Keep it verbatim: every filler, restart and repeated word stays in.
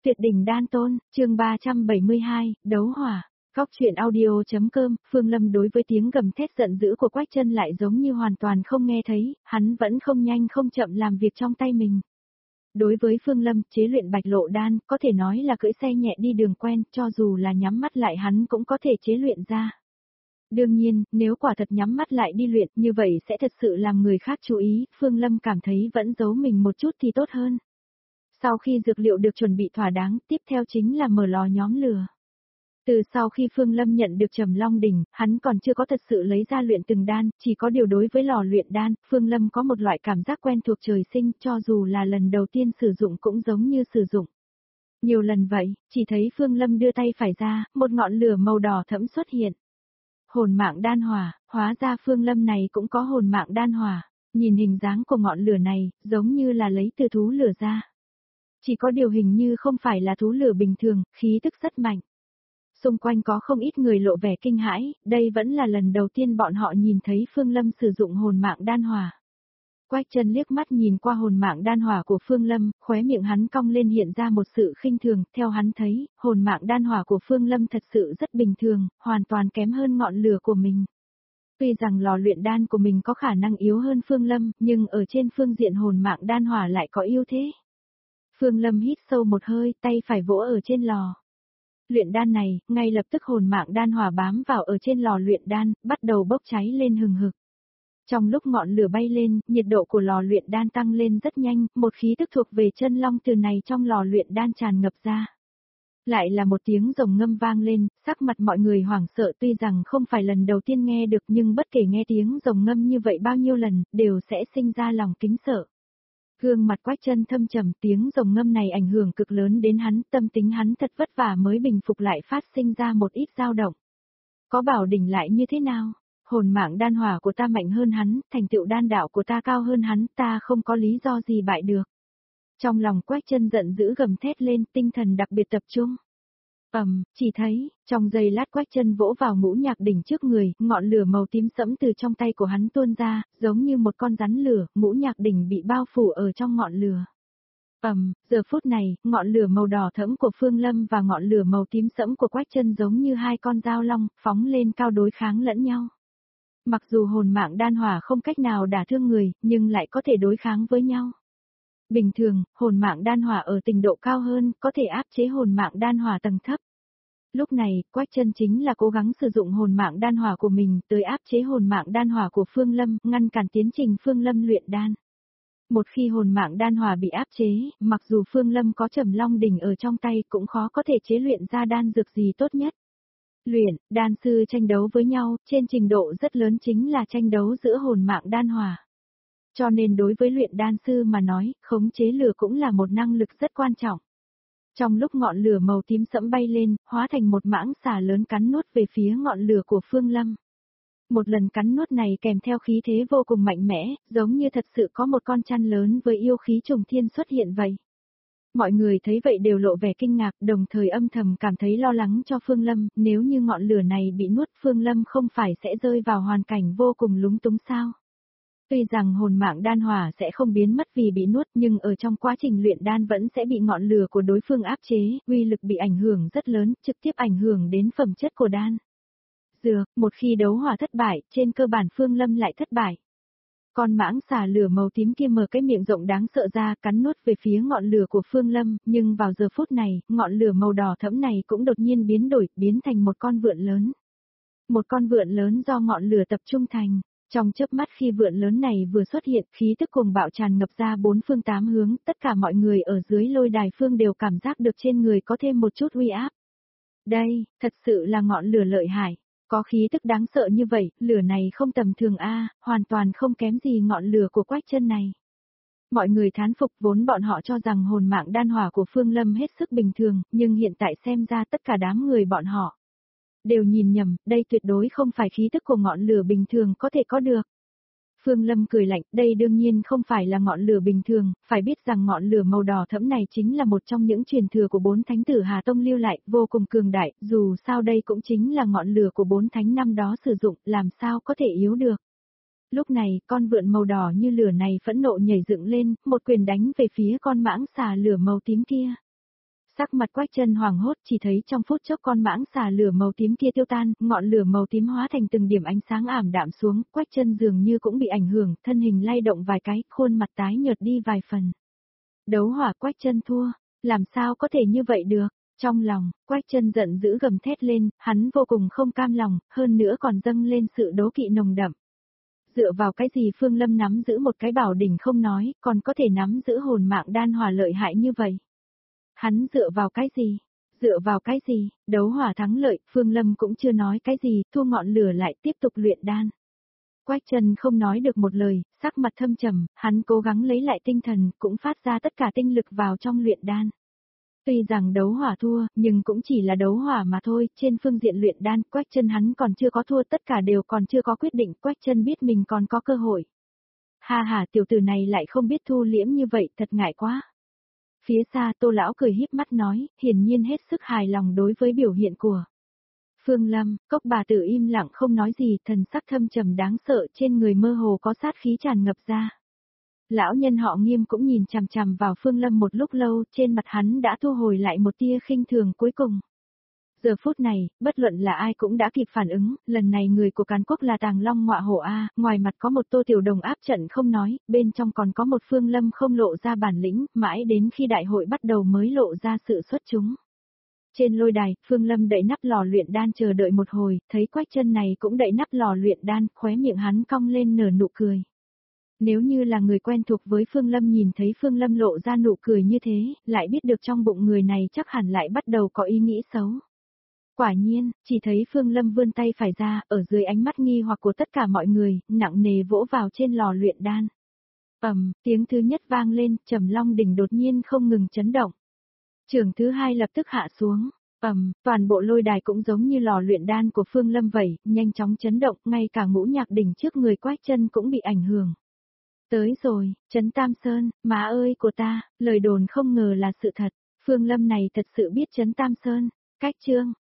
Tuyệt đỉnh đan tôn, chương ba trăm bảy mươi hai, đấu hỏa. Góc truyện audio.com, Phương Lâm đối với tiếng gầm thét giận dữ của Quách Chân lại giống như hoàn toàn không nghe thấy, hắn vẫn không nhanh không chậm làm việc trong tay mình. Đối với Phương Lâm, chế luyện bạch lộ đan, có thể nói là cưỡi xe nhẹ đi đường quen, cho dù là nhắm mắt lại hắn cũng có thể chế luyện ra. Đương nhiên, nếu quả thật nhắm mắt lại đi luyện, như vậy sẽ thật sự làm người khác chú ý, Phương Lâm cảm thấy vẫn giấu mình một chút thì tốt hơn. Sau khi dược liệu được chuẩn bị thỏa đáng, tiếp theo chính là mở lò nhóm lửa. Từ sau khi Phương Lâm nhận được Trầm Long đỉnh, hắn còn chưa có thật sự lấy ra luyện từng đan, chỉ có điều đối với lò luyện đan, Phương Lâm có một loại cảm giác quen thuộc trời sinh, cho dù là lần đầu tiên sử dụng cũng giống như sử dụng. Nhiều lần vậy, chỉ thấy Phương Lâm đưa tay phải ra, một ngọn lửa màu đỏ thẫm xuất hiện. Hồn mạng đan hỏa, hóa ra Phương Lâm này cũng có hồn mạng đan hỏa, nhìn hình dáng của ngọn lửa này, giống như là lấy từ thú lửa ra. Chỉ có điều hình như không phải là thú lửa bình thường, khí tức rất mạnh. Xung quanh có không ít người lộ vẻ kinh hãi, đây vẫn là lần đầu tiên bọn họ nhìn thấy Phương Lâm sử dụng hồn mạng đan hỏa. Quách Chân liếc mắt nhìn qua hồn mạng đan hỏa của Phương Lâm, khóe miệng hắn cong lên hiện ra một sự khinh thường, theo hắn thấy, hồn mạng đan hỏa của Phương Lâm thật sự rất bình thường, hoàn toàn kém hơn ngọn lửa của mình. Tuy rằng lò luyện đan của mình có khả năng yếu hơn Phương Lâm, nhưng ở trên phương diện hồn mạng đan hỏa lại có ưu thế. Phương Lâm hít sâu một hơi, tay phải vỗ ở trên lò. Luyện đan này, ngay lập tức hồn mạng đan hỏa bám vào ở trên lò luyện đan, bắt đầu bốc cháy lên hừng hực. Trong lúc ngọn lửa bay lên, nhiệt độ của lò luyện đan tăng lên rất nhanh, một khí tức thuộc về chân long từ này trong lò luyện đan tràn ngập ra. Lại là một tiếng rồng ngâm vang lên, sắc mặt mọi người hoảng sợ, tuy rằng không phải lần đầu tiên nghe được nhưng bất kể nghe tiếng rồng ngâm như vậy bao nhiêu lần, đều sẽ sinh ra lòng kính sợ. Gương mặt Quách Chân thâm trầm, tiếng rồng ngâm này ảnh hưởng cực lớn đến hắn, tâm tính hắn thật vất vả mới bình phục lại phát sinh ra một ít dao động. Có bảo đỉnh lại như thế nào? Hồn mạng đan hỏa của ta mạnh hơn hắn, thành tựu đan đạo của ta cao hơn hắn, ta không có lý do gì bại được. Trong lòng Quách Chân giận dữ gầm thét lên, tinh thần đặc biệt tập trung. Ầm, chỉ thấy, trong giây lát Quách Chân vỗ vào ngũ nhạc đỉnh trước người, ngọn lửa màu tím sẫm từ trong tay của hắn tuôn ra, giống như một con rắn lửa, ngũ nhạc đỉnh bị bao phủ ở trong ngọn lửa. Ầm, giờ phút này, ngọn lửa màu đỏ thẫm của Phương Lâm và ngọn lửa màu tím sẫm của Quách Chân giống như hai con dao long, phóng lên cao đối kháng lẫn nhau. Mặc dù hồn mạng đan hỏa không cách nào đả thương người, nhưng lại có thể đối kháng với nhau. Bình thường, hồn mạng đan hỏa ở trình độ cao hơn, có thể áp chế hồn mạng đan hỏa tầng thấp. Lúc này, Quách Chân chính là cố gắng sử dụng hồn mạng đan hỏa của mình tới áp chế hồn mạng đan hỏa của Phương Lâm, ngăn cản tiến trình Phương Lâm luyện đan. Một khi hồn mạng đan hỏa bị áp chế, mặc dù Phương Lâm có Trầm Long đỉnh ở trong tay cũng khó có thể chế luyện ra đan dược gì tốt nhất. Luyện, đan sư tranh đấu với nhau, trên trình độ rất lớn chính là tranh đấu giữa hồn mạng đan hỏa. Cho nên đối với luyện đan sư mà nói, khống chế lửa cũng là một năng lực rất quan trọng. Trong lúc ngọn lửa màu tím sẫm bay lên, hóa thành một mãng xà lớn cắn nuốt về phía ngọn lửa của Phương Lâm. Một lần cắn nuốt này kèm theo khí thế vô cùng mạnh mẽ, giống như thật sự có một con chăn lớn với yêu khí trùng thiên xuất hiện vậy. Mọi người thấy vậy đều lộ vẻ kinh ngạc, đồng thời âm thầm cảm thấy lo lắng cho Phương Lâm, nếu như ngọn lửa này bị nuốt Phương Lâm không phải sẽ rơi vào hoàn cảnh vô cùng lúng túng sao. Tuy rằng hồn mạng đan hỏa sẽ không biến mất vì bị nuốt nhưng ở trong quá trình luyện đan vẫn sẽ bị ngọn lửa của đối phương áp chế, uy lực bị ảnh hưởng rất lớn, trực tiếp ảnh hưởng đến phẩm chất của đan. Dược, một khi đấu hỏa thất bại, trên cơ bản Phương Lâm lại thất bại. Con mãng xà lửa màu tím kia mở cái miệng rộng đáng sợ ra cắn nuốt về phía ngọn lửa của Phương Lâm, nhưng vào giờ phút này, ngọn lửa màu đỏ thẫm này cũng đột nhiên biến đổi, biến thành một con vượn lớn. Một con vượn lớn do ngọn lửa tập trung thành. Trong chớp mắt khi vượn lớn này vừa xuất hiện, khí tức cuồng bạo tràn ngập ra bốn phương tám hướng, tất cả mọi người ở dưới lôi đài phương đều cảm giác được trên người có thêm một chút uy áp. Đây, thật sự là ngọn lửa lợi hại, có khí tức đáng sợ như vậy, lửa này không tầm thường a, hoàn toàn không kém gì ngọn lửa của Quách Chân này. Mọi người thán phục, vốn bọn họ cho rằng hồn mạng đan hỏa của Phương Lâm hết sức bình thường, nhưng hiện tại xem ra tất cả đám người bọn họ đều nhìn nhầm, đây tuyệt đối không phải khí tức của ngọn lửa bình thường có thể có được. Phương Lâm cười lạnh, đây đương nhiên không phải là ngọn lửa bình thường, phải biết rằng ngọn lửa màu đỏ thẫm này chính là một trong những truyền thừa của bốn thánh tử Hà Tông lưu lại, vô cùng cường đại, dù sao đây cũng chính là ngọn lửa của bốn thánh năm đó sử dụng, làm sao có thể yếu được. Lúc này, con vượn màu đỏ như lửa này phẫn nộ nhảy dựng lên, một quyền đánh về phía con mãng xà lửa màu tím kia. Sắc mặt Quách Chân hoảng hốt, chỉ thấy trong phút chốc con mãng xà lửa màu tím kia tiêu tan, ngọn lửa màu tím hóa thành từng điểm ánh sáng ảm đạm xuống, Quách Chân dường như cũng bị ảnh hưởng, thân hình lay động vài cái, khuôn mặt tái nhợt đi vài phần. Đấu hỏa Quách Chân thua, làm sao có thể như vậy được? Trong lòng, Quách Chân giận dữ gầm thét lên, hắn vô cùng không cam lòng, hơn nữa còn dâng lên sự đố kỵ nồng đậm. Dựa vào cái gì Phương Lâm nắm giữ một cái bảo đỉnh không nói, còn có thể nắm giữ hồn mạng đan hỏa lợi hại như vậy? Hắn dựa vào cái gì? Dựa vào cái gì? Đấu hỏa thắng lợi, Phương Lâm cũng chưa nói cái gì, thu ngọn lửa lại tiếp tục luyện đan. Quách Chân không nói được một lời, sắc mặt thâm trầm, hắn cố gắng lấy lại tinh thần, cũng phát ra tất cả tinh lực vào trong luyện đan. Tuy rằng đấu hỏa thua, nhưng cũng chỉ là đấu hỏa mà thôi, trên phương diện luyện đan, Quách Chân hắn còn chưa có thua, tất cả đều còn chưa có quyết định, Quách Chân biết mình còn có cơ hội. Ha ha, tiểu tử này lại không biết thu liễm như vậy, thật ngại quá. Phía xa Tô lão cười híp mắt nói, hiển nhiên hết sức hài lòng đối với biểu hiện của Phương Lâm. Cốc bà tử im lặng không nói gì, thần sắc thâm trầm đáng sợ, trên người mơ hồ có sát khí tràn ngập ra. Lão nhân họ Nghiêm cũng nhìn chằm chằm vào Phương Lâm một lúc lâu, trên mặt hắn đã thu hồi lại một tia khinh thường cuối cùng. Giờ phút này, bất luận là ai cũng đã kịp phản ứng, lần này người của Càn Quốc là Tàng Long Ngọa Hổ A, ngoài mặt có một Tô Tiểu Đồng áp trận không nói, bên trong còn có một Phương Lâm không lộ ra bản lĩnh, mãi đến khi đại hội bắt đầu mới lộ ra sự xuất chúng. Trên lôi đài, Phương Lâm đậy nắp lò luyện đan chờ đợi một hồi, thấy Quách Chân này cũng đậy nắp lò luyện đan, khóe miệng hắn cong lên nở nụ cười. Nếu như là người quen thuộc với Phương Lâm nhìn thấy Phương Lâm lộ ra nụ cười như thế, lại biết được trong bụng người này chắc hẳn lại bắt đầu có ý nghĩ xấu. Quả nhiên, chỉ thấy Phương Lâm vươn tay phải ra, ở dưới ánh mắt nghi hoặc của tất cả mọi người, nặng nề vỗ vào trên lò luyện đan. Ầm, tiếng thứ nhất vang lên, Trầm Long đỉnh đột nhiên không ngừng chấn động. Trường thứ hai lập tức hạ xuống. Ầm, toàn bộ lôi đài cũng giống như lò luyện đan của Phương Lâm vậy, nhanh chóng chấn động, ngay cả ngũ nhạc đỉnh trước người Quách Chân cũng bị ảnh hưởng. Tới rồi, Trấn Tam Sơn, má ơi của ta, lời đồn không ngờ là sự thật, Phương Lâm này thật sự biết Trấn Tam Sơn. Cách chương